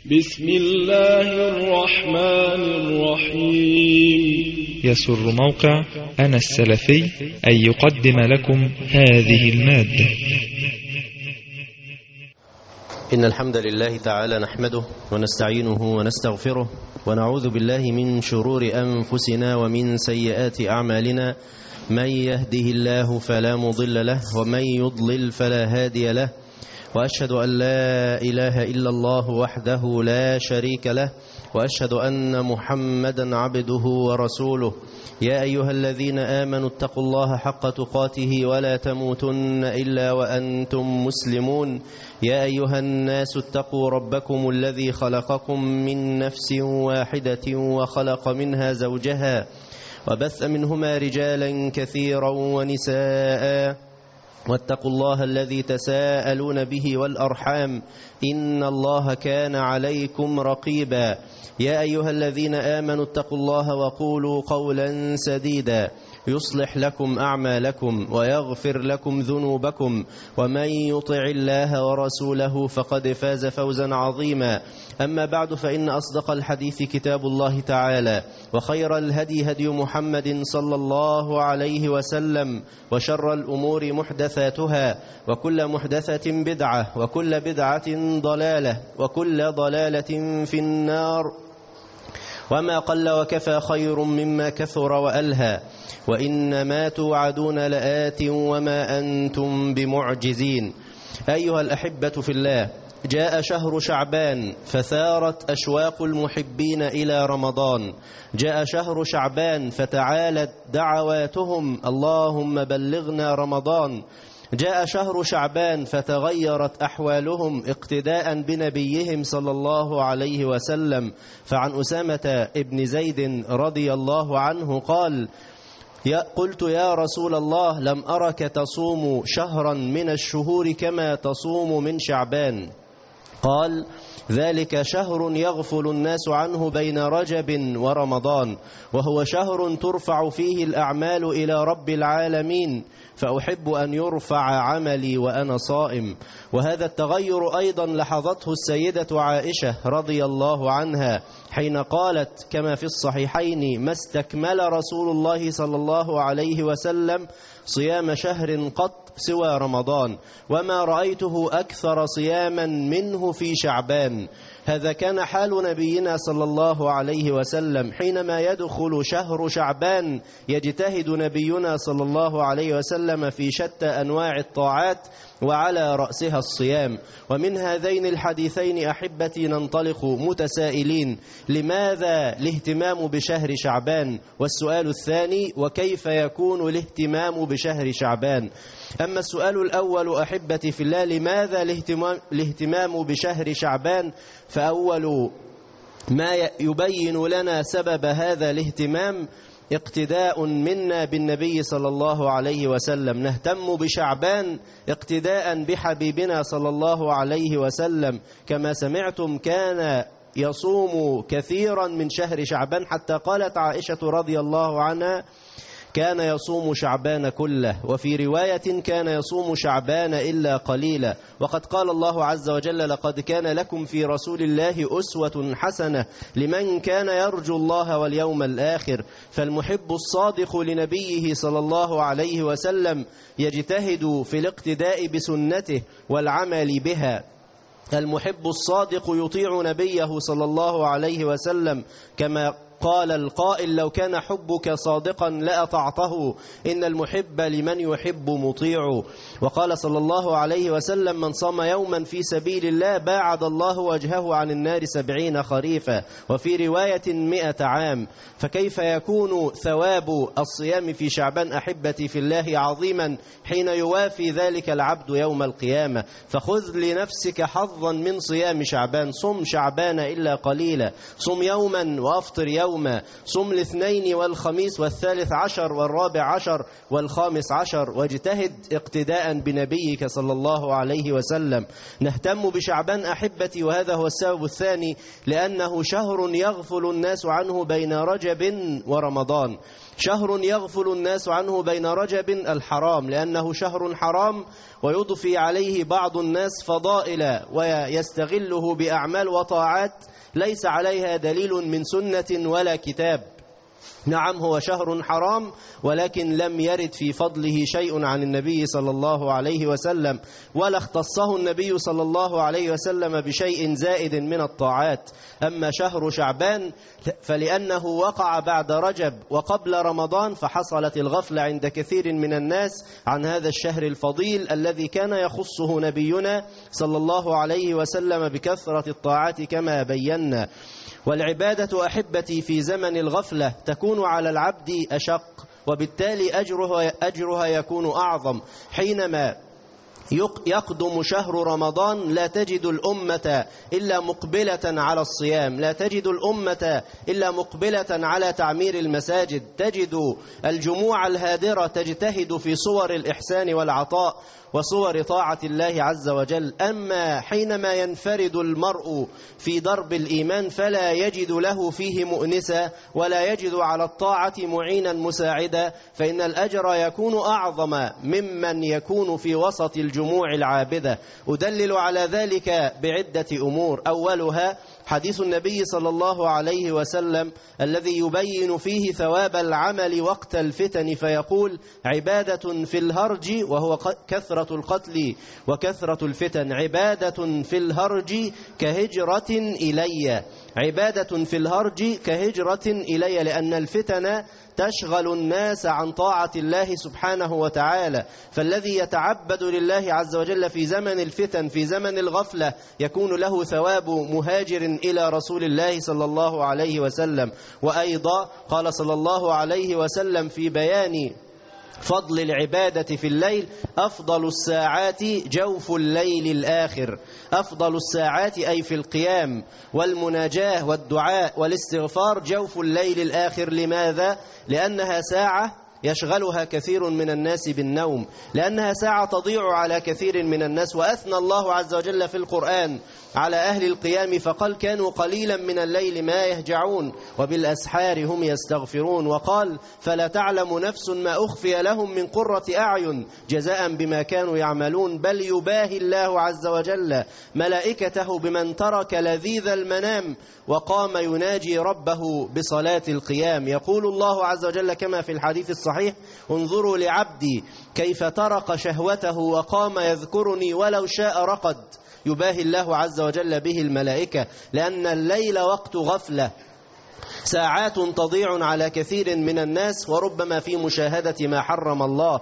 بسم الله الرحمن الرحيم. يسر موقع أنا السلفي أن يقدم لكم هذه المادة. إن الحمد لله تعالى نحمده ونستعينه ونستغفره ونعوذ بالله من شرور أنفسنا ومن سيئات أعمالنا. من يهده الله فلا مضل له ومن يضلل فلا هادي له، وأشهد أن لا إله إلا الله وحده لا شريك له، وأشهد أن محمدا عبده ورسوله. يا أيها الذين آمنوا اتقوا الله حق تقاته ولا تموتن إلا وأنتم مسلمون. يا أيها الناس اتقوا ربكم الذي خلقكم من نفس واحدة وخلق منها زوجها وبث منهما رجالا كثيرا ونساء، واتقوا الله الذي تساءلون به والأرحام إن الله كان عليكم رقيبا. يا أيها الذين آمنوا اتقوا الله وقولوا قولا سديدا يصلح لكم أعمالكم ويغفر لكم ذنوبكم، ومن يطع الله ورسوله فقد فاز فوزا عظيما. أما بعد، فإن أصدق الحديث كتاب الله تعالى، وخير الهدي هدي محمد صلى الله عليه وسلم، وشر الأمور محدثاتها، وكل محدثة بدعة، وكل بدعة ضلالة، وكل ضلالة في النار. وما قل وكفى خير مما كثر وألهى، وإنما توعدون لآت وما أنتم بمعجزين. أيها الأحبة في الله، جاء شهر شعبان فثارت أشواق المحبين إلى رمضان. جاء شهر شعبان فتعالت دعواتهم اللهم بلغنا رمضان. جاء شهر شعبان فتغيرت أحوالهم اقتداء بنبيهم صلى الله عليه وسلم. فعن أسامة ابن زيد رضي الله عنه قال: قلت يا رسول الله، لم أرك تصوم شهرا من الشهور كما تصوم من شعبان. قال: ذلك شهر يغفل الناس عنه بين رجب ورمضان، وهو شهر ترفع فيه الأعمال إلى رب العالمين، فأحب أن يرفع عملي وأنا صائم. وهذا التغير أيضا لحظته السيدة عائشة رضي الله عنها حين قالت كما في الصحيحين: ما استكمل رسول الله صلى الله عليه وسلم صيام شهر قط سوى رمضان، وما رأيته أكثر صياما منه في شعبان. هذا كان حال نبينا صلى الله عليه وسلم حينما يدخل شهر شعبان. يجتهد نبينا صلى الله عليه وسلم في شتى أنواع الطاعات، وعلى رأسها الصيام. ومن هذين الحديثين أحبتي ننطلق متسائلين: لماذا الاهتمام بشهر شعبان؟ والسؤال الثاني: وكيف يكون الاهتمام بشهر شعبان؟ أما السؤال الأول أحبتي في الله، لماذا الاهتمام بشهر شعبان؟ فأول ما يبين لنا سبب هذا الاهتمام اقتداء منا بالنبي صلى الله عليه وسلم. نهتم بشعبان اقتداء بحبيبنا صلى الله عليه وسلم. كما سمعتم كان يصوم كثيرا من شهر شعبان، حتى قالت عائشة رضي الله عنها: كان يصوم شعبان كله. وفي رواية: كان يصوم شعبان إلا قليلا. وقد قال الله عز وجل: لقد كان لكم في رسول الله أسوة حسنة لمن كان يرجو الله واليوم الآخر. فالمحب الصادق لنبيه صلى الله عليه وسلم يجتهد في الاقتداء بسنته والعمل بها. المحب الصادق يطيع نبيه صلى الله عليه وسلم، كما قال القائل: لو كان حبك صادقا لأطعته، إن المحب لمن يحب مطيع. وقال صلى الله عليه وسلم: من صام يوما في سبيل الله باعد الله وجهه عن النار 70 خريفا، وفي رواية 100 عام. فكيف يكون ثواب الصيام في شعبان أحبتي في الله عظيما حين يوافي ذلك العبد يوم القيامة؟ فخذ لنفسك حظا من صيام شعبان. صم شعبان إلا قليلا، صم يوما وأفطر يوما يوما، صم الاثنين والخميس والثالث عشر والرابع عشر والخامس عشر، واجتهد اقتداء بنبيك صلى الله عليه وسلم. نهتم بشعبان أحبتي، وهذا هو السبب الثاني، لأنه شهر يغفل الناس عنه بين رجب ورمضان. شهر يغفل الناس عنه بين رجب الحرام، لأنه شهر حرام ويضفي عليه بعض الناس فضائل ويستغله بأعمال وطاعات ليس عليها دليل من سنة ولا كتاب. نعم هو شهر حرام، ولكن لم يرد في فضله شيء عن النبي صلى الله عليه وسلم، ولا اختصه النبي صلى الله عليه وسلم بشيء زائد من الطاعات. أما شهر شعبان فلأنه وقع بعد رجب وقبل رمضان، فحصلت الغفلة عند كثير من الناس عن هذا الشهر الفضيل الذي كان يخصه نبينا صلى الله عليه وسلم بكثرة الطاعات كما بينا. والعبادة أحبتي في زمن الغفلة تكون على العبد أشق، وبالتالي أجرها يكون أعظم. حينما يقدم شهر رمضان لا تجد الأمة إلا مقبلة على الصيام، لا تجد الأمة إلا مقبلة على تعمير المساجد، تجد الجموع الهادرة تجتهد في صور الإحسان والعطاء وصور طاعة الله عز وجل. أما حينما ينفرد المرء في درب الإيمان فلا يجد له فيه مؤنسا، ولا يجد على الطاعة معينا مساعدا، فإن الأجر يكون أعظم ممن يكون في وسط الجموع العابدة. أدلل على ذلك بعدة أمور. أولها حديث النبي صلى الله عليه وسلم الذي يبين فيه ثواب العمل وقت الفتن، فيقول: عبادة في الهرج، وهو كثرة القتل وكثرة الفتن، عبادة في الهرج كهجرة إلي، عبادة في الهرج كهجرة إلي، لأن الفتن تشغل الناس عن طاعة الله سبحانه وتعالى. فالذي يتعبد لله عز وجل في زمن الفتن، في زمن الغفلة، يكون له ثواب مهاجر إلى رسول الله صلى الله عليه وسلم. وأيضا قال صلى الله عليه وسلم في بيان فضل العبادة في الليل: أفضل الساعات جوف الليل الآخر. أفضل الساعات أي في القيام والمناجاة والدعاء والاستغفار جوف الليل الآخر. لماذا؟ لأنها ساعة يشغلها كثير من الناس بالنوم، لأنها ساعة تضيع على كثير من الناس. وأثنى الله عز وجل في القرآن على أهل القيام فقال: كانوا قليلا من الليل ما يهجعون وبالأسحار هم يستغفرون. وقال: فلا تعلم نفس ما أخفي لهم من قرة أعين جزاء بما كانوا يعملون. بل يباهي الله عز وجل ملائكته بمن ترك لذيذ المنام وقام يناجي ربه بصلاة القيام. يقول الله عز وجل كما في الحديث الصحيح: انظروا لعبدي كيف ترك شهوته وقام يذكرني ولو شاء رقد. يباهي الله عز وجل به الملائكة، لأن الليل وقت غفلة، ساعات تضيع على كثير من الناس، وربما في مشاهدة ما حرم الله.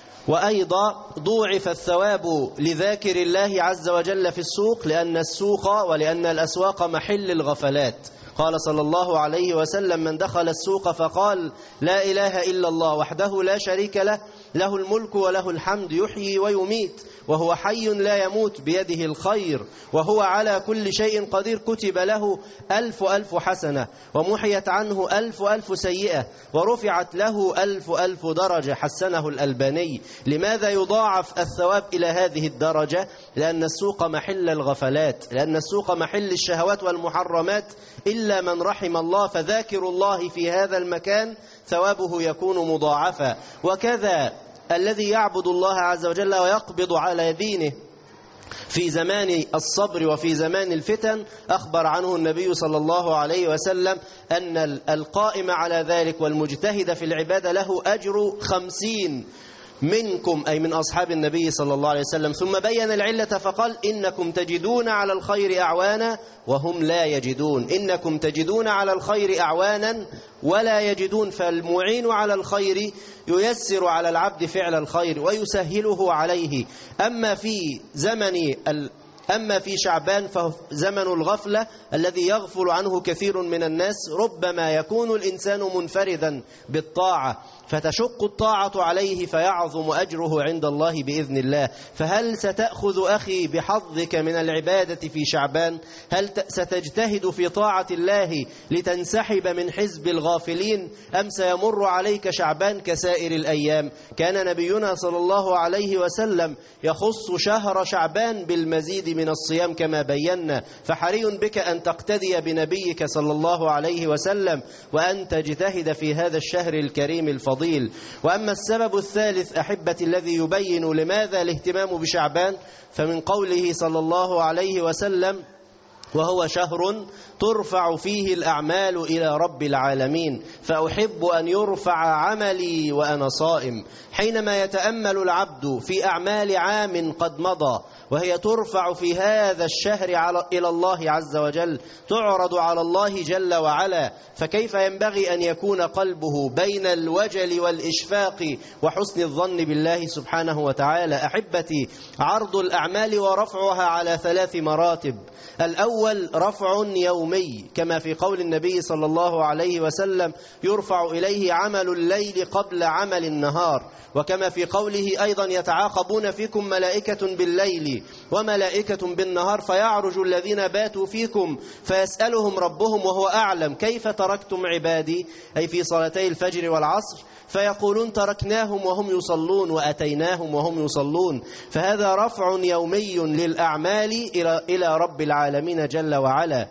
وأيضا ضوعف الثواب لذاكر الله عز وجل في السوق، لأن السوق ولأن الأسواق محل الغفلات. قال صلى الله عليه وسلم: من دخل السوق فقال: لا إله إلا الله وحده لا شريك له، له الملك وله الحمد، يحيي ويميت وهو حي لا يموت، بيده الخير وهو على كل شيء قدير، كتب له 1000 حسنة، ومحيت عنه 1000 سيئة، ورفعت له 1000 درجة. حسنه الألباني. لماذا يضاعف الثواب إلى هذه الدرجة؟ لأن السوق محل الغفلات، لأن السوق محل الشهوات والمحرمات، إلا من رحم الله. فذاكر الله في هذا المكان ثوابه يكون مضاعفا. وكذا الذي يعبد الله عز وجل ويقبض على دينه في زمان الصبر وفي زمان الفتن، أخبر عنه النبي صلى الله عليه وسلم أن القائم على ذلك والمجتهد في العبادة له أجر 50 منكم، أي من أصحاب النبي صلى الله عليه وسلم. ثم بين العلة فقال: إنكم تجدون على الخير أعوانا وهم لا يجدون. إنكم تجدون على الخير أعوانا ولا يجدون. فالمعين على الخير ييسر على العبد فعل الخير ويسهله عليه. أما في زمن أما في شعبان فهو زمن الغفلة الذي يغفل عنه كثير من الناس. ربما يكون الإنسان منفردا بالطاعة فتشق الطاعة عليه فيعظم أجره عند الله بإذن الله. فهل ستأخذ أخي بحظك من العبادة في شعبان؟ هل ستجتهد في طاعة الله لتنسحب من حزب الغافلين، أم سيمر عليك شعبان كسائر الأيام؟ كان نبينا صلى الله عليه وسلم يخص شهر شعبان بالمزيد من الصيام كما بينا، فحري بك أن تقتدي بنبيك صلى الله عليه وسلم وأن تجتهد في هذا الشهر الكريم الفضيل. وأما السبب الثالث أحبتي الذي يبين لماذا الاهتمام بشعبان، فمن قوله صلى الله عليه وسلم: وهو شهر ترفع فيه الأعمال إلى رب العالمين، فأحب أن يرفع عملي وأنا صائم. حينما يتأمل العبد في أعمال عام قد مضى وهي ترفع في هذا الشهر إلى الله عز وجل، تعرض على الله جل وعلا، فكيف ينبغي أن يكون قلبه بين الوجل والإشفاق وحسن الظن بالله سبحانه وتعالى؟ أحبتي، عرض الأعمال ورفعها على 3 مراتب. الأول رفع يومي كما في قول النبي صلى الله عليه وسلم: يرفع إليه عمل الليل قبل عمل النهار، وكما في قوله أيضا: يتعاقبون فيكم ملائكة بالليل وملائكة بالنهار فيعرج الذين باتوا فيكم فيسألهم ربهم وهو أعلم كيف تركتم عبادي، أي في صلاتي الفجر والعصر، فيقولون تركناهم وهم يصلون وأتيناهم وهم يصلون. فهذا رفع يومي للأعمال إلى رب العالمين جل وعلا.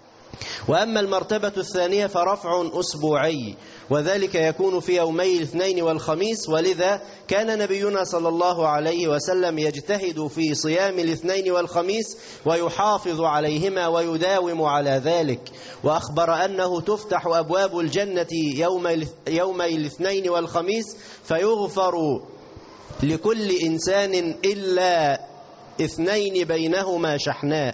وأما المرتبة الثانية فرفع أسبوعي، وذلك يكون في يومي الاثنين والخميس، ولذا كان نبينا صلى الله عليه وسلم يجتهد في صيام الاثنين والخميس ويحافظ عليهما ويداوم على ذلك. وأخبر أنه تفتح أبواب الجنة يومي الاثنين والخميس فيغفر لكل إنسان إلا 2 بينهما شحناء،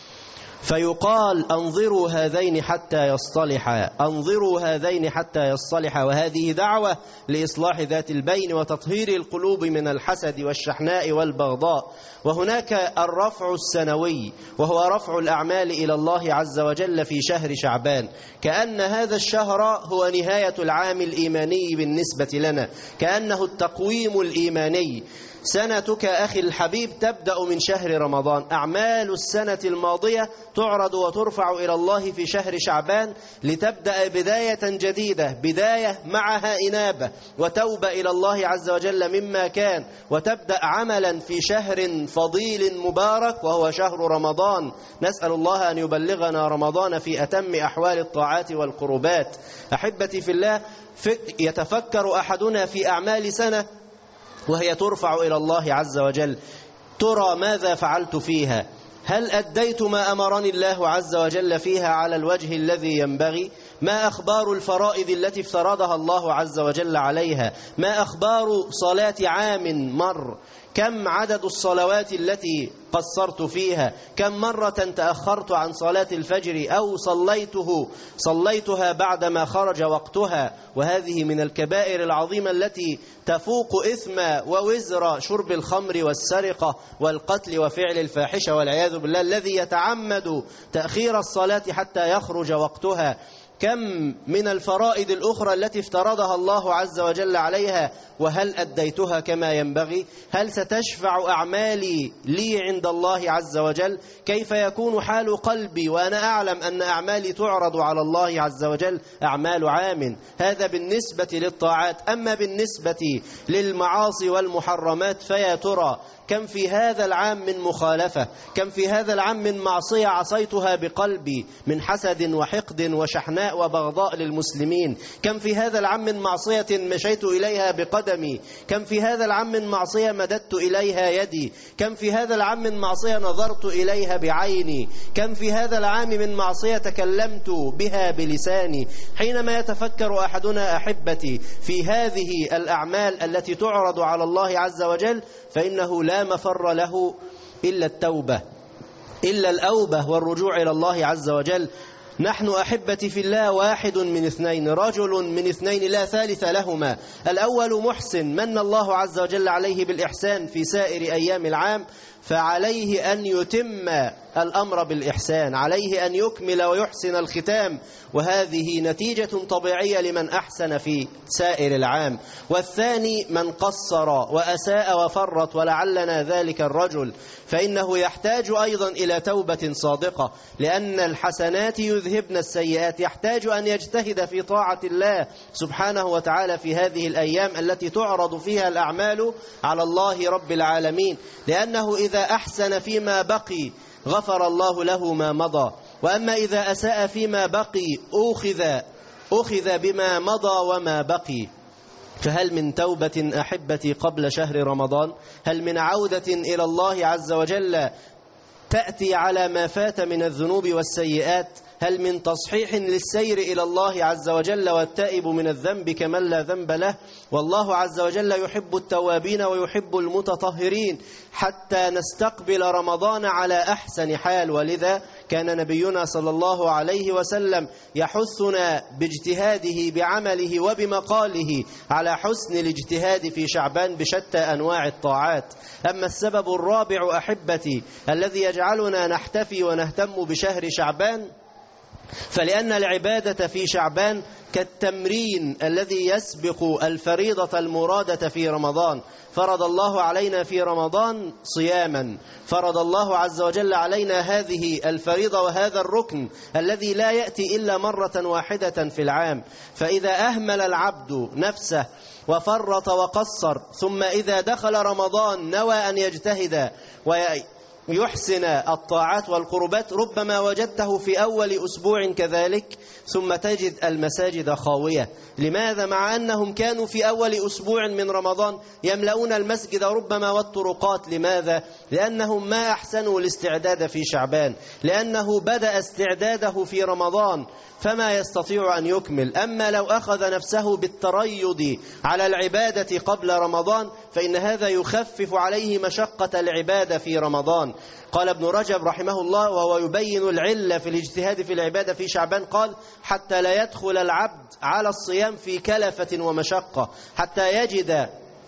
فيقال: أنظروا هذين حتى يصطلحا، أنظروا هذين حتى يصطلحا. وهذه دعوة لإصلاح ذات البين وتطهير القلوب من الحسد والشحناء والبغضاء. وهناك الرفع السنوي وهو رفع الأعمال إلى الله عز وجل في شهر شعبان، كأن هذا الشهر هو نهاية العام الإيماني بالنسبة لنا، كأنه التقويم الإيماني. سنتك أخي الحبيب تبدأ من شهر رمضان، أعمال السنة الماضية تعرض وترفع إلى الله في شهر شعبان لتبدأ بداية جديدة، بداية معها إنابة وتوبة إلى الله عز وجل مما كان، وتبدأ عملا في شهر فضيل مبارك وهو شهر رمضان. نسأل الله أن يبلغنا رمضان في أتم أحوال الطاعات والقربات. أحبتي في الله، يتفكر أحدنا في أعمال سنة وهي ترفع إلى الله عز وجل: ترى ماذا فعلت فيها؟ هل أديت ما أمرني الله عز وجل فيها على الوجه الذي ينبغي؟ ما أخبار الفرائض التي افترضها الله عز وجل عليها؟ ما أخبار صلاة عام مر؟ كم عدد الصلوات التي قصرت فيها؟ كم مرة تأخرت عن صلاة الفجر أو صليتها بعدما خرج وقتها؟ وهذه من الكبائر العظيمة التي تفوق إثم ووزر شرب الخمر والسرقة والقتل وفعل الفاحشة والعياذ بالله، الذي يتعمد تأخير الصلاة حتى يخرج وقتها. كم من الفرائض الأخرى التي افترضها الله عز وجل عليها، وهل أديتها كما ينبغي؟ هل ستشفع أعمالي لي عند الله عز وجل؟ كيف يكون حال قلبي وأنا أعلم أن أعمالي تعرض على الله عز وجل أعمال عام؟ هذا بالنسبة للطاعات. أما بالنسبة للمعاصي والمحرمات فيا ترى كم في هذا العام من مخالفة، كم في هذا العام من معصية عصيتها بقلبي من حسد وحقد وشحناء وبغضاء للمسلمين، كم في هذا العام من معصية مشيت إليها بقدمي، كم في هذا العام من معصية مددت إليها يدي، كم في هذا العام من معصية نظرت إليها بعيني، كم في هذا العام من معصية تكلمت بها بلساني. حينما يتفكر أحدنا أحبتي في هذه الأعمال التي تعرض على الله عز وجل فإنه لا مفر له إلا التوبة، إلا الأوبة والرجوع إلى الله عز وجل. نحن أحبتي في الله واحد من اثنين، رجل من اثنين لا ثالث لهما. الأول محسن من الله عز وجل عليه بالإحسان في سائر أيام العام، فعليه أن يتم الأمر بالإحسان، عليه أن يكمل ويحسن الختام، وهذه نتيجة طبيعية لمن أحسن في سائر العام. والثاني من قصر وأساء وفرط، ولعلنا ذلك الرجل، فإنه يحتاج أيضا إلى توبة صادقة، لأن الحسنات يذهبن السيئات. يحتاج أن يجتهد في طاعة الله سبحانه وتعالى في هذه الأيام التي تعرض فيها الأعمال على الله رب العالمين، لأنه إذا أحسن فيما بقي غفر الله له ما مضى، وأما إذا أساء فيما بقي أخذ بما مضى وما بقي. فهل من توبة أحبتي قبل شهر رمضان؟ هل من عودة إلى الله عز وجل تأتي على ما فات من الذنوب والسيئات؟ هل من تصحيح للسير إلى الله عز وجل والتائب من الذنب كمن لا ذنب له؟ والله عز وجل يحب التوابين ويحب المتطهرين، حتى نستقبل رمضان على أحسن حال. ولذا كان نبينا صلى الله عليه وسلم يحثنا باجتهاده بعمله وبمقاله على حسن الاجتهاد في شعبان بشتى أنواع الطاعات. أما السبب الرابع أحبتي الذي يجعلنا نحتفي ونهتم بشهر شعبان، فلأن العبادة في شعبان كالتمرين الذي يسبق الفريضة المرادة في رمضان. فرض الله علينا في رمضان صياما، فرض الله عز وجل علينا هذه الفريضة وهذا الركن الذي لا يأتي إلا مرة واحدة في العام. فإذا أهمل العبد نفسه وفرط وقصر، ثم إذا دخل رمضان نوى أن يجتهد ويحسن الطاعات والقربات، ربما وجدته في أول أسبوع كذلك، ثم تجد المساجد خاوية. لماذا؟ مع أنهم كانوا في أول أسبوع من رمضان يملؤون المسجد ربما والطرقات. لماذا؟ لأنهم ما أحسنوا الاستعداد في شعبان، لأنه بدأ استعداده في رمضان فما يستطيع أن يكمل. أما لو أخذ نفسه بالتريض على العبادة قبل رمضان فإن هذا يخفف عليه مشقة العبادة في رمضان. قال ابن رجب رحمه الله وهو يبين العلة في الاجتهاد في العبادة في شعبان، قال: حتى لا يدخل العبد على الصيام في كلفة ومشقة، حتى يجد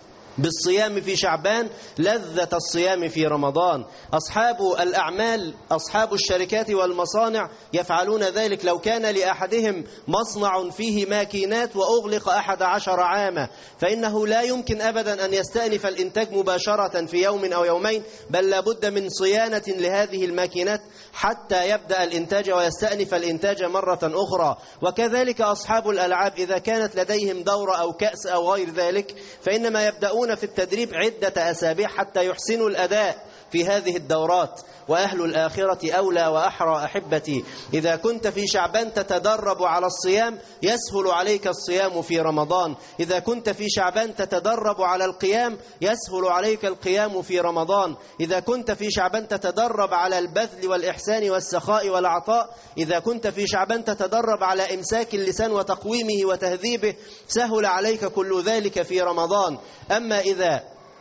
بالصيام في شعبان لذة الصيام في رمضان. أصحاب الأعمال، أصحاب الشركات والمصانع يفعلون ذلك. لو كان لأحدهم مصنع فيه ماكينات وأغلق 11 عاما، فإنه لا يمكن أبدا أن يستأنف الإنتاج مباشرة في يوم أو يومين، بل لابد من صيانة لهذه الماكينات حتى يبدأ الإنتاج ويستأنف الإنتاج مرة أخرى. وكذلك أصحاب الألعاب إذا كانت لديهم دورة أو كأس أو غير ذلك، فإنما يبدأون في التدريب عدة أسابيع حتى يحسنوا الأداء في هذه الدورات. وأهل الآخرة أولى وأحرى أحبتي. إذا كنت في شعبان تتدرب على الصيام يسهل عليك الصيام في رمضان. إذا كنت في شعبان تتدرب على القيام يسهل عليك القيام في رمضان. إذا كنت في شعبان تتدرب على البذل والإحسان والسخاء والعطاء. إذا كنت في شعبان تتدرب على إمساك اللسان وتقويمه وتهذيبه، سهل عليك كل ذلك في رمضان. أما إذا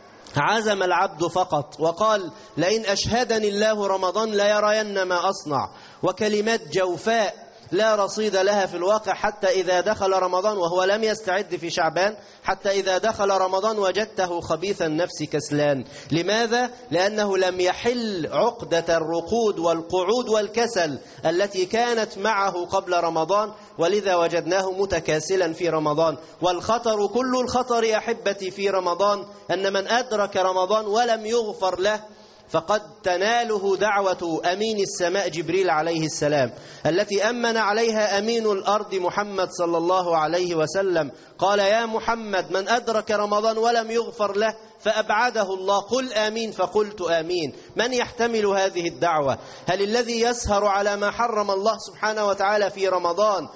عزم العبد فقط وقال: لئن أشهدني الله رمضان لا يرين ما أصنع، وكلمات جوفاء لا رصيد لها في الواقع، حتى إذا دخل رمضان وهو لم يستعد في شعبان، حتى إذا دخل رمضان وجدته خبيث النفس كسلان. لماذا؟ لأنه لم يحل عقدة الرقود والقعود والكسل التي كانت معه قبل رمضان، ولذا وجدناه متكاسلا في رمضان. والخطر كل الخطر أحبتي في رمضان أن من أدرك رمضان ولم يغفر له فقد تناله دعوة أمين السماء جبريل عليه السلام، التي أمن عليها أمين الأرض محمد صلى الله عليه وسلم. قال: يا محمد من أدرك رمضان ولم يغفر له فأبعده الله، قل آمين، فقلت آمين. من يحتمل هذه الدعوة؟ هل الذي يسهر على ما حرم الله سبحانه وتعالى في رمضان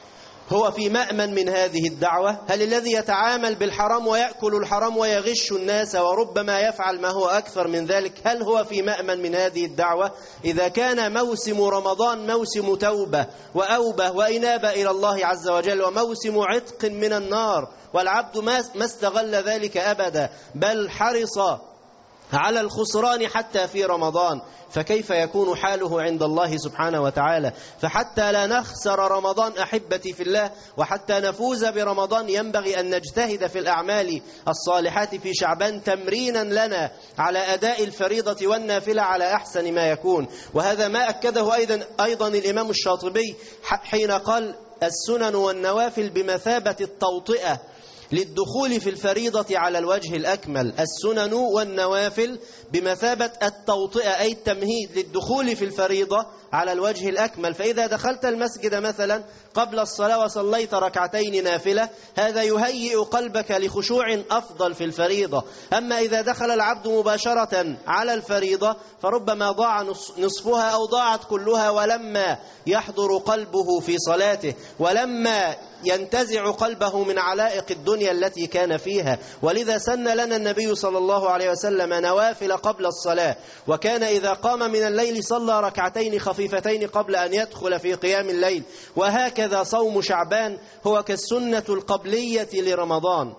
هو في مأمن من هذه الدعوة؟ هل الذي يتعامل بالحرام ويأكل الحرام ويغش الناس وربما يفعل ما هو أكثر من ذلك، هل هو في مأمن من هذه الدعوة؟ إذا كان موسم رمضان موسم توبة وأوبة وإنابة إلى الله عز وجل، وموسم عتق من النار، والعبد ما استغل ذلك أبدا، بل حرص على الخسران حتى في رمضان، فكيف يكون حاله عند الله سبحانه وتعالى؟ فحتى لا نخسر رمضان أحبتي في الله، وحتى نفوز برمضان، ينبغي أن نجتهد في الأعمال الصالحات في شعبان تمرينا لنا على أداء الفريضة والنافلة على أحسن ما يكون. وهذا ما أكده أيضا الإمام الشاطبي حين قال: السنن والنوافل بمثابة التوطئة للدخول في الفريضة على الوجه الأكمل. السنن والنوافل بمثابة التوطئة، أي التمهيد للدخول في الفريضة على الوجه الأكمل. فإذا دخلت المسجد مثلا قبل الصلاة وصليت ركعتين نافلة، هذا يهيئ قلبك لخشوع أفضل في الفريضة. أما إذا دخل العبد مباشرة على الفريضة فربما ضاع نصفها أو ضاعت كلها، ولما يحضر قلبه في صلاته، ولما ينتزع قلبه من علائق الدنيا التي كان فيها. ولذا سن لنا النبي صلى الله عليه وسلم نوافل قبل الصلاة، وكان إذا قام من الليل صلى ركعتين خفيفتين قبل أن يدخل في قيام الليل. وهكذا صوم شعبان هو كالسنة القبلية لرمضان،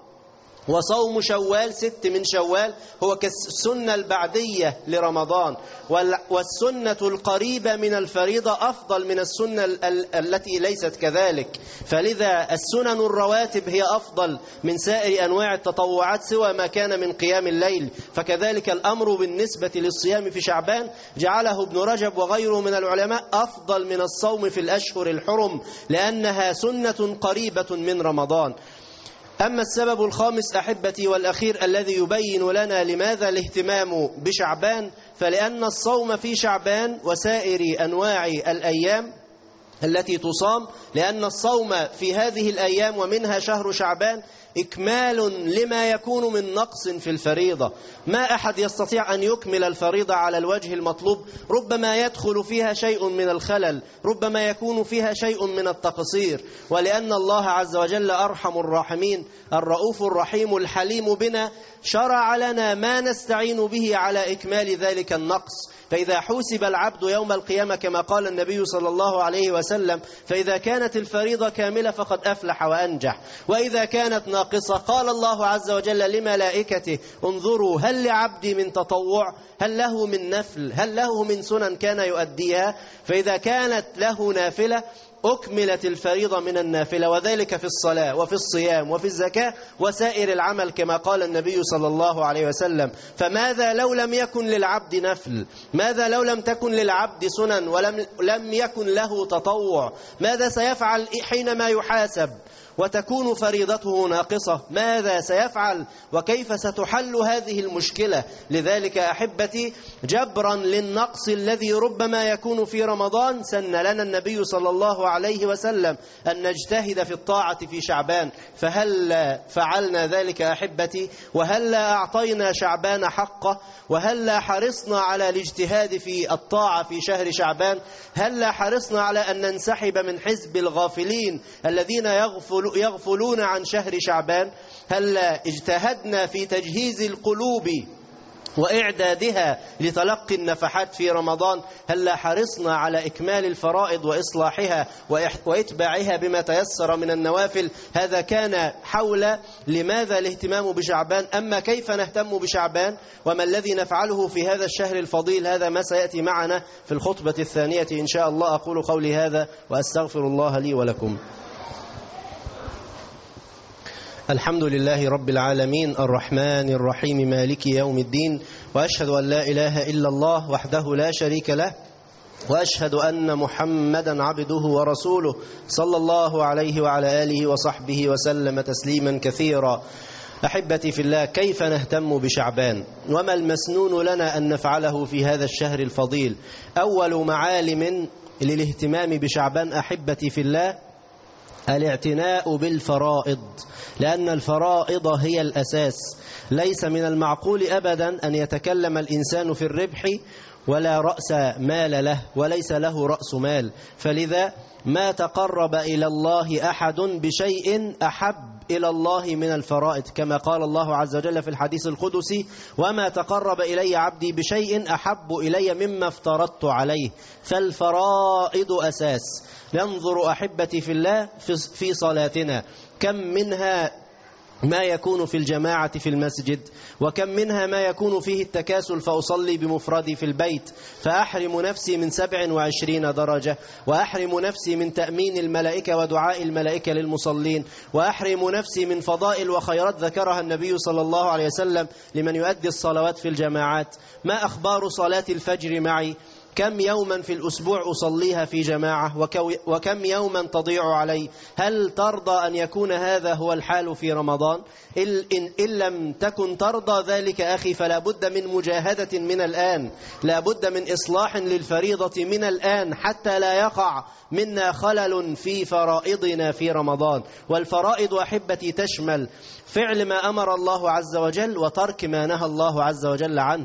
وصوم شوال 6 من شوال هو كالسنة البعدية لرمضان. والسنة القريبة من الفريضة أفضل من السنة التي ليست كذلك. فلذا السنن الرواتب هي أفضل من سائر أنواع التطوعات سوى ما كان من قيام الليل. فكذلك الأمر بالنسبة للصيام في شعبان جعله ابن رجب وغيره من العلماء أفضل من الصوم في الأشهر الحرم، لأنها سنة قريبة من رمضان. أما السبب الخامس أحبتي والأخير الذي يبين لنا لماذا الاهتمام بشعبان، فلأن الصوم في شعبان وسائر أنواع الأيام التي تصام، لأن الصوم في هذه الأيام ومنها شهر شعبان إكمال لما يكون من نقص في الفريضة. ما أحد يستطيع أن يكمل الفريضة على الوجه المطلوب، ربما يدخل فيها شيء من الخلل، ربما يكون فيها شيء من التقصير. ولأن الله عز وجل أرحم الراحمين الرؤوف الرحيم الحليم بنا، شرع لنا ما نستعين به على إكمال ذلك النقص. فإذا حوسب العبد يوم القيامة كما قال النبي صلى الله عليه وسلم، فإذا كانت الفريضة كاملة فقد أفلح وأنجح، وإذا كانت ناقصة قال الله عز وجل لملائكته: انظروا هل لعبدي من تطوع، هل له من نفل، هل له من سنن كان يؤديها. فإذا كانت له نافلة أكملت الفريضة من النافلة، وذلك في الصلاة وفي الصيام وفي الزكاة وسائر العمل كما قال النبي صلى الله عليه وسلم. فماذا لو لم يكن للعبد نفل؟ ماذا لو لم تكن للعبد سنن ولم يكن له تطوع؟ ماذا سيفعل حينما يحاسب وتكون فريضته ناقصة؟ ماذا سيفعل وكيف ستحل هذه المشكلة؟ لذلك أحبتي جبرا للنقص الذي ربما يكون في رمضان سن لنا النبي صلى الله عليه وسلم أن نجتهد في الطاعة في شعبان. فهل فعلنا ذلك أحبتي؟ وهل أعطينا شعبان حقه؟ وهل حرصنا على الاجتهاد في الطاعة في شهر شعبان؟ هل حرصنا على أن ننسحب من حزب الغافلين الذين يغفلون عن شهر شعبان؟ هل اجتهدنا في تجهيز القلوب وإعدادها لتلقي النفحات في رمضان؟ هل حرصنا على إكمال الفرائض وإصلاحها وإتباعها بما تيسر من النوافل؟ هذا كان حول لماذا الاهتمام بشعبان. أما كيف نهتم بشعبان وما الذي نفعله في هذا الشهر الفضيل، هذا ما سيأتي معنا في الخطبة الثانية إن شاء الله. أقول قولي هذا وأستغفر الله لي ولكم. الحمد لله رب العالمين الرحمن الرحيم مالك يوم الدين، وأشهد أن لا إله إلا الله وحده لا شريك له، وأشهد أن محمدا عبده ورسوله صلى الله عليه وعلى آله وصحبه وسلم تسليما كثيرا. أحبتي في الله، كيف نهتم بشعبان وما المسنون لنا أن نفعله في هذا الشهر الفضيل؟ أول معالم للاهتمام بشعبان أحبتي في الله الاعتناء بالفرائض، لأن الفرائض هي الأساس. ليس من المعقول أبدا أن يتكلم الإنسان في الربح ولا رأس مال له، وليس له رأس مال. فلذا ما تقرب إلى الله أحد بشيء أحب إلى الله من الفرائض، كما قال الله عز وجل في الحديث القدسي: وما تقرب إلي عبدي بشيء أحب إلي مما افترضت عليه. فالفرائض أساس. ننظر أحبتي في الله في صلاتنا، كم منها ما يكون في الجماعة في المسجد، وكم منها ما يكون فيه التكاسل فأصلي بمفردي في البيت فأحرم نفسي من 27 درجة، وأحرم نفسي من تأمين الملائكة ودعاء الملائكة للمصلين، وأحرم نفسي من فضائل وخيرات ذكرها النبي صلى الله عليه وسلم لمن يؤدي الصلوات في الجماعات. ما أخبار صلاة الفجر معي؟ كم يوما في الأسبوع أصليها في جماعة، وكم يوما تضيع علي؟ هل ترضى أن يكون هذا هو الحال في رمضان؟ إن لم تكن ترضى ذلك أخي فلا بد من مجاهدة من الآن، لا بد من إصلاح للفريضة من الآن حتى لا يقع منا خلل في فرائضنا في رمضان. والفرائض أحبتي تشمل فعل ما أمر الله عز وجل وترك ما نهى الله عز وجل عنه،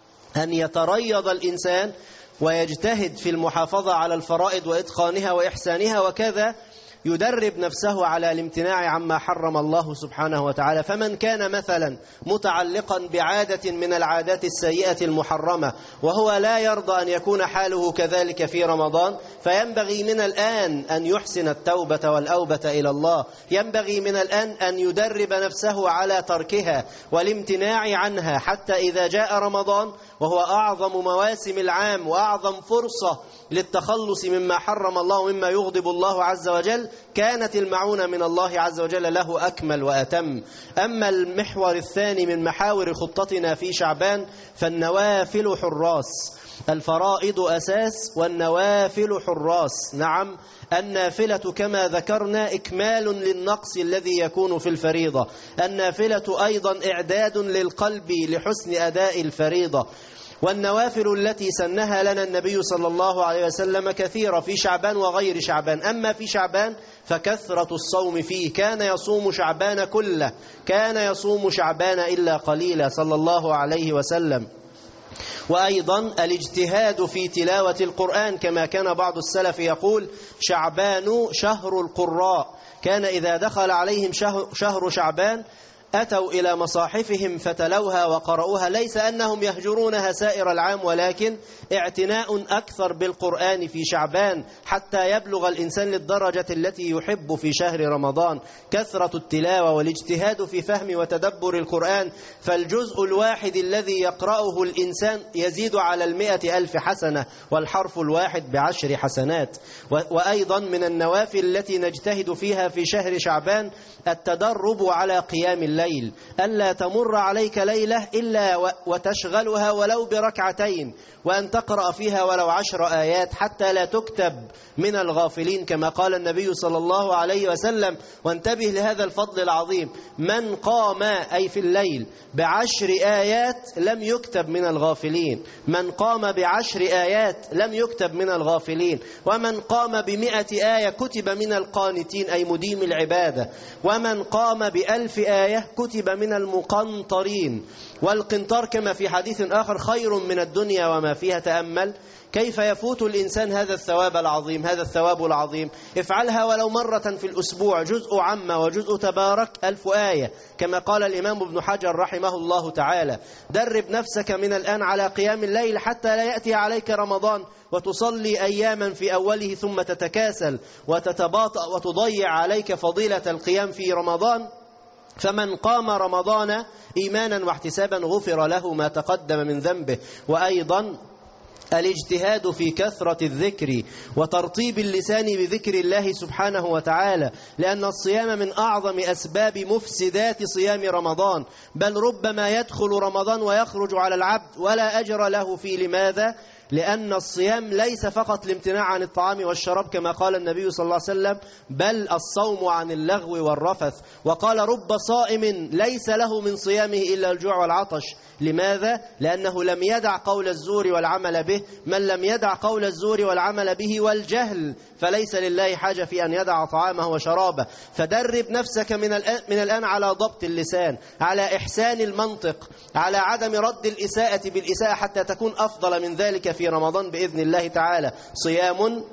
أن يتريض الإنسان ويجتهد في المحافظة على الفرائض وإتقانها وإحسانها، وكذا يدرب نفسه على الامتناع عما حرم الله سبحانه وتعالى. فمن كان مثلا متعلقا بعادة من العادات السيئة المحرمة وهو لا يرضى أن يكون حاله كذلك في رمضان، فينبغي من الآن أن يحسن التوبة والأوبة إلى الله، ينبغي من الآن أن يدرب نفسه على تركها والامتناع عنها، حتى إذا جاء رمضان وهو أعظم مواسم العام وأعظم فرصة للتخلص مما حرم الله ومما يغضب الله عز وجل، كانت المعونة من الله عز وجل له أكمل وأتم. أما المحور الثاني من محاور خطتنا في شعبان فالنوافل حراس. الفرائض أساس والنوافل حراس. نعم، النافلة كما ذكرنا إكمال للنقص الذي يكون في الفريضة، النافلة أيضا إعداد للقلب لحسن أداء الفريضة. والنوافل التي سنها لنا النبي صلى الله عليه وسلم كثيرة في شعبان وغير شعبان. أما في شعبان فكثرة الصوم فيه، كان يصوم شعبان كله، كان يصوم شعبان إلا قليلا صلى الله عليه وسلم. وأيضا الاجتهاد في تلاوة القرآن، كما كان بعض السلف يقول شعبان شهر القراء، كان إذا دخل عليهم شهر شعبان أتوا إلى مصاحفهم فتلوها وقرأوها، ليس أنهم يهجرونها سائر العام، ولكن اعتناء أكثر بالقرآن في شعبان حتى يبلغ الإنسان للدرجة التي يحب في شهر رمضان. كثرة التلاوة والاجتهاد في فهم وتدبر القرآن، فالجزء الواحد الذي يقرأه الإنسان يزيد على 100,000 حسنة، والحرف الواحد ب10 حسنات. وأيضا من النوافل التي نجتهد فيها في شهر شعبان التدرب على قيام الليل، ألا تمر عليك ليلة إلا وتشغلها ولو بركعتين، وأن تقرأ فيها ولو 10 آيات حتى لا تكتب من الغافلين، كما قال النبي صلى الله عليه وسلم. وانتبه لهذا الفضل العظيم، من قام أي في الليل ب10 آيات لم يكتب من الغافلين، من قام ب10 آيات لم يكتب من الغافلين، ومن قام ب100 آية كتب من القانتين أي مديم العبادة، ومن قام ب1000 آية كتب من المقنطرين. والقنطار كما في حديث آخر خير من الدنيا وما فيها. تأمل كيف يفوت الإنسان هذا الثواب العظيم، هذا الثواب العظيم. افعلها ولو مرة في الأسبوع، جزء عم وجزء تبارك 1000 آية، كما قال الإمام ابن حجر رحمه الله تعالى. درب نفسك من الآن على قيام الليل حتى لا يأتي عليك رمضان وتصلي أياما في أوله ثم تتكاسل وتتباطأ وتضيع عليك فضيلة القيام في رمضان. فمن قام رمضان إيمانا واحتسابا غفر له ما تقدم من ذنبه. وأيضا الاجتهاد في كثرة الذكر وترطيب اللسان بذكر الله سبحانه وتعالى، لأن الصيام من أعظم أسباب مفسدات صيام رمضان، بل ربما يدخل رمضان ويخرج على العبد ولا أجر له فيه. لماذا؟ لأن الصيام ليس فقط الامتناع عن الطعام والشراب كما قال النبي صلى الله عليه وسلم، بل الصوم عن اللغو والرفث. وقال رب صائم ليس له من صيامه إلا الجوع والعطش. لماذا؟ لأنه لم يدع قول الزور والعمل به. من لم يدع قول الزور والعمل به والجهل فليس لله حاجة في أن يدع طعامه وشرابه. فدرب نفسك من الآن على ضبط اللسان، على إحسان المنطق، على عدم رد الإساءة بالإساءة حتى تكون أفضل من ذلك في رمضان بإذن الله تعالى. صيام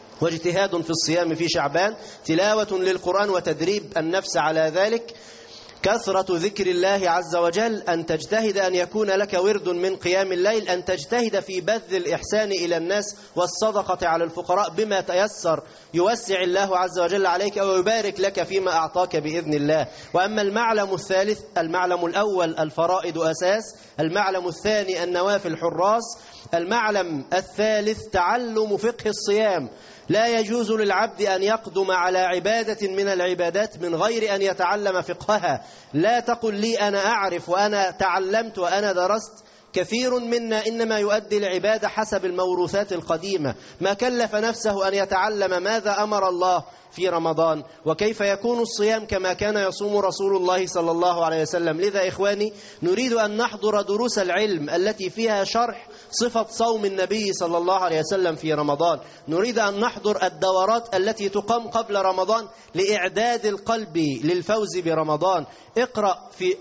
واجتهاد في الصيام في شعبان، تلاوة للقرآن وتدريب النفس على ذلك، كثرة ذكر الله عز وجل، أن تجتهد أن يكون لك ورد من قيام الليل، أن تجتهد في بذل الإحسان إلى الناس والصدقة على الفقراء بما تيسر، يوسع الله عز وجل عليك ويبارك لك فيما أعطاك بإذن الله. وأما المعلم الثالث، المعلم الأول الفرائض أساس، المعلم الثاني النوافل حراس، المعلم الثالث تعلم فقه الصيام. لا يجوز للعبد أن يقدم على عبادة من العبادات من غير أن يتعلم فقهها. لا تقل لي أنا أعرف وأنا تعلمت وأنا درست. كثير منا إنما يؤدي العبادة حسب الموروثات القديمة، ما كلف نفسه أن يتعلم ماذا أمر الله في رمضان وكيف يكون الصيام كما كان يصوم رسول الله صلى الله عليه وسلم. لذا إخواني نريد أن نحضر دروس العلم التي فيها شرح صفة صوم النبي صلى الله عليه وسلم في رمضان. نريد أن نحضر الدورات التي تقام قبل رمضان لإعداد القلب للفوز برمضان. اقرأ في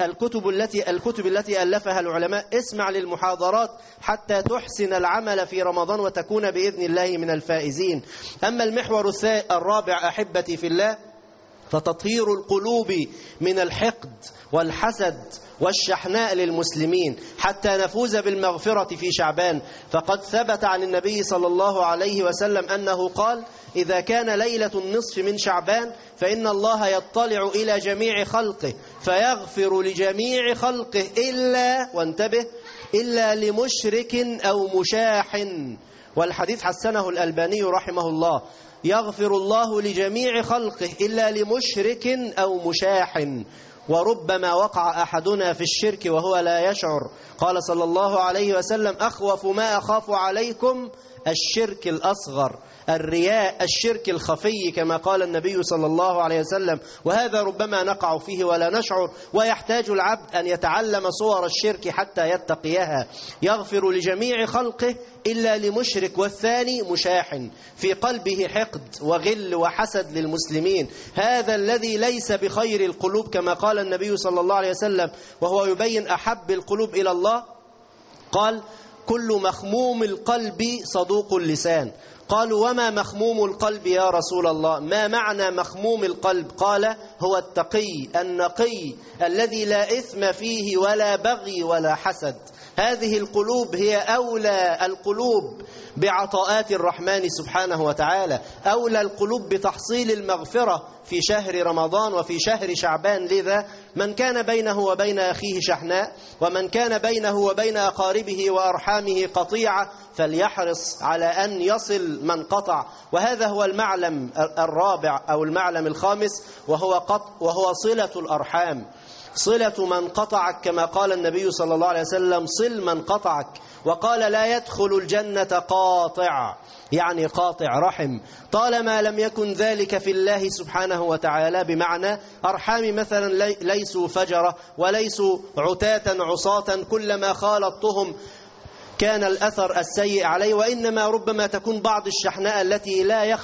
الكتب التي ألفها العلماء، اسمع للمحاضرات حتى تحسن العمل في رمضان وتكون بإذن الله من الفائزين. أما المحور الرابع أحبتي في الله، فتطهير القلوب من الحقد والحسد والشحناء للمسلمين حتى نفوز بالمغفرة في شعبان. فقد ثبت عن النبي صلى الله عليه وسلم أنه قال: إذا كان ليلة النصف من شعبان فإن الله يطلع إلى جميع خلقه فيغفر لجميع خلقه إلا، وانتبه، إلا لمشرك أو مشاح. والحديث حسنه الألباني رحمه الله. يغفر الله لجميع خلقه إلا لمشرك أو مشاح. وربما وقع أحدنا في الشرك وهو لا يشعر. قال صلى الله عليه وسلم: أخوف ما أخاف عليكم الشرك الأصغر، الرياء، الشرك الخفي، كما قال النبي صلى الله عليه وسلم. وهذا ربما نقع فيه ولا نشعر، ويحتاج العبد أن يتعلم صور الشرك حتى يتقيها. يغفر لجميع خلقه إلا لمشرك، والثاني مشاح في قلبه حقد وغل وحسد للمسلمين. هذا الذي ليس بخير القلوب كما قال النبي صلى الله عليه وسلم، وهو يبين أحب القلوب إلى الله. قال: كل مخموم القلب صدوق اللسان. قالوا: وما مخموم القلب يا رسول الله؟ ما معنى مخموم القلب؟ قال: هو التقي النقي الذي لا إثم فيه ولا بغي ولا حسد. هذه القلوب هي أولى القلوب بعطاءات الرحمن سبحانه وتعالى، أولى القلوب بتحصيل المغفرة في شهر رمضان وفي شهر شعبان. لذا من كان بينه وبين أخيه شحناء، ومن كان بينه وبين أقاربه وأرحامه قطيعة، فليحرص على أن يصل من قطع. وهذا هو المعلم الرابع أو المعلم الخامس، وهو صلة الأرحام، صلة من قطعك، كما قال النبي صلى الله عليه وسلم: صل من قطعك. وقال: لا يدخل الجنة قاطع، يعني قاطع رحم، طالما لم يكن ذلك في الله سبحانه وتعالى. بمعنى أرحام مثلا ليسوا فجرة وليسوا عتاة عصاة كلما خالطتهم كان الأثر السيء عليه، وإنما ربما تكون بعض الشحناء التي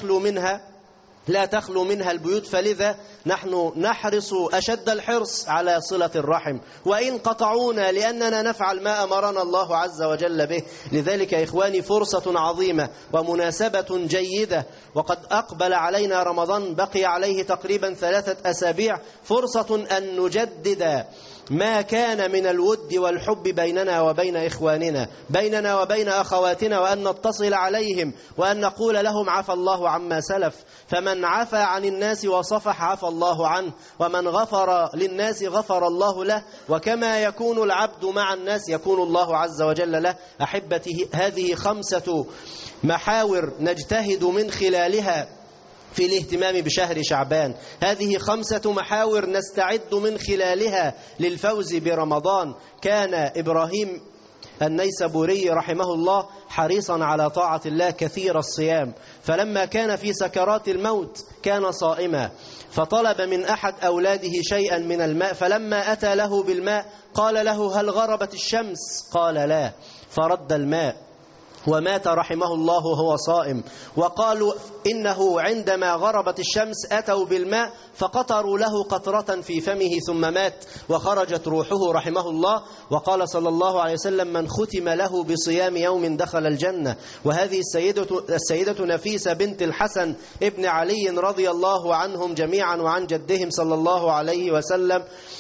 لا تخلو منها البيوت. فلذا نحن نحرص أشد الحرص على صلة الرحم، وإن قطعونا لأننا نفعل ما أمرنا الله عز وجل به. لذلك يا إخواني فرصة عظيمة ومناسبة جيدة، وقد أقبل علينا رمضان، بقي عليه تقريبا 3 أسابيع، فرصة أن نجدد ما كان من الود والحب بيننا وبين إخواننا، بيننا وبين أخواتنا، وأن نتصل عليهم وأن نقول لهم: عفى الله عما سلف. فمن عفى عن الناس وصفح عفى الله عنه، ومن غفر للناس غفر الله له، وكما يكون العبد مع الناس يكون الله عز وجل له. أحبتي، هذه 5 محاور نجتهد من خلالها في الاهتمام بشهر شعبان. هذه 5 محاور نستعد من خلالها للفوز برمضان. كان إبراهيم النيسابوري رحمه الله حريصا على طاعة الله كثير الصيام، فلما كان في سكرات الموت كان صائما، فطلب من أحد أولاده شيئا من الماء، فلما أتى له بالماء قال له: هل غربت الشمس؟ قال: لا، فرد الماء ومات رحمه الله وهو صائم. وقالوا إنه عندما غربت الشمس أتوا بالماء فقطروا له قطرة في فمه ثم مات وخرجت روحه رحمه الله. وقال صلى الله عليه وسلم: من ختم له بصيام يوم دخل الجنة. وهذه السيدة نفيسة بنت الحسن ابن علي رضي الله عنهم جميعا وعن جدهم صلى الله عليه وسلم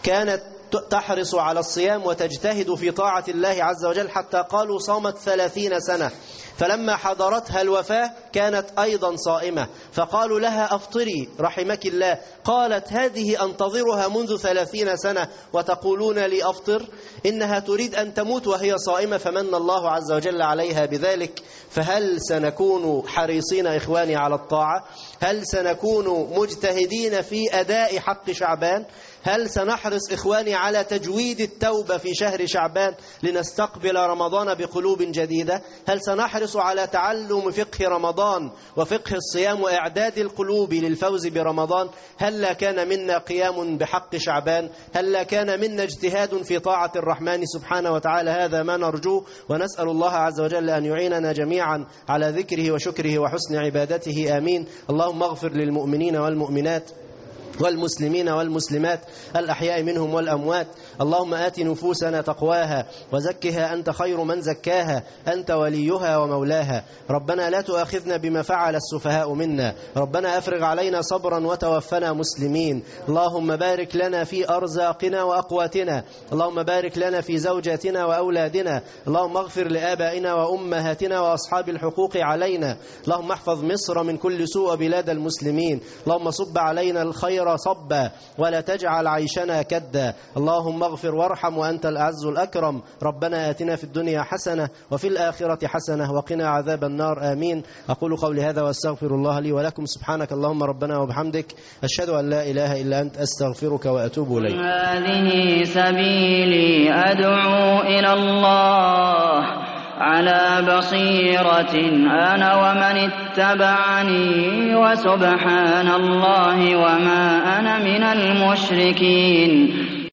كانت تحرص على الصيام وتجتهد في طاعة الله عز وجل حتى قالوا صامت 30 سنة، فلما حضرتها الوفاة كانت أيضا صائمة، فقالوا لها أفطري رحمك الله، قالت هذه أنتظرها منذ 30 سنة وتقولون لي أفطر؟ إنها تريد أن تموت وهي صائمة، فمن الله عز وجل عليها بذلك. فهل سنكون حريصين إخواني على الطاعة؟ هل سنكون مجتهدين في أداء حق شعبان؟ هل سنحرص إخواني على تجويد التوبة في شهر شعبان لنستقبل رمضان بقلوب جديدة؟ هل سنحرص على تعلم فقه رمضان وفقه الصيام وإعداد القلوب للفوز برمضان؟ هل لا كان منا قيام بحق شعبان؟ هل لا كان منا اجتهاد في طاعة الرحمن سبحانه وتعالى؟ هذا ما نرجوه، ونسأل الله عز وجل أن يعيننا جميعا على ذكره وشكره وحسن عبادته. آمين. اللهم اغفر للمؤمنين والمؤمنات والمسلمين والمسلمات الأحياء منهم والأموات. اللهم آت نفوسنا تقواها وزكها أنت خير من زكاها، أنت وليها ومولاها. ربنا لا تؤاخذنا بما فعل السفهاء منا، ربنا أفرغ علينا صبرا وتوفنا مسلمين. اللهم بارك لنا في أرزاقنا وأقواتنا، اللهم بارك لنا في زوجاتنا وأولادنا، اللهم اغفر لآبائنا وأمهاتنا وأصحاب الحقوق علينا، اللهم احفظ مصر من كل سوء بلاد المسلمين، اللهم صب علينا الخير صبا ولا تجعل عيشنا كدا، اللهم اغفر وارحم وأنت الأعز الأكرم. ربنا آتنا في الدنيا حسنة وفي الآخرة حسنة وقنا عذاب النار. آمين. أقول قولي هذا وأستغفر الله لي ولكم. سبحانك اللهم ربنا وبحمدك، أشهد أن لا إله إلا أنت، أستغفرك وأتوب إليك. هذه سبيلي أدعو إلى الله على بصيرة أنا ومن اتبعني، وسبحان الله وما أنا من المشركين.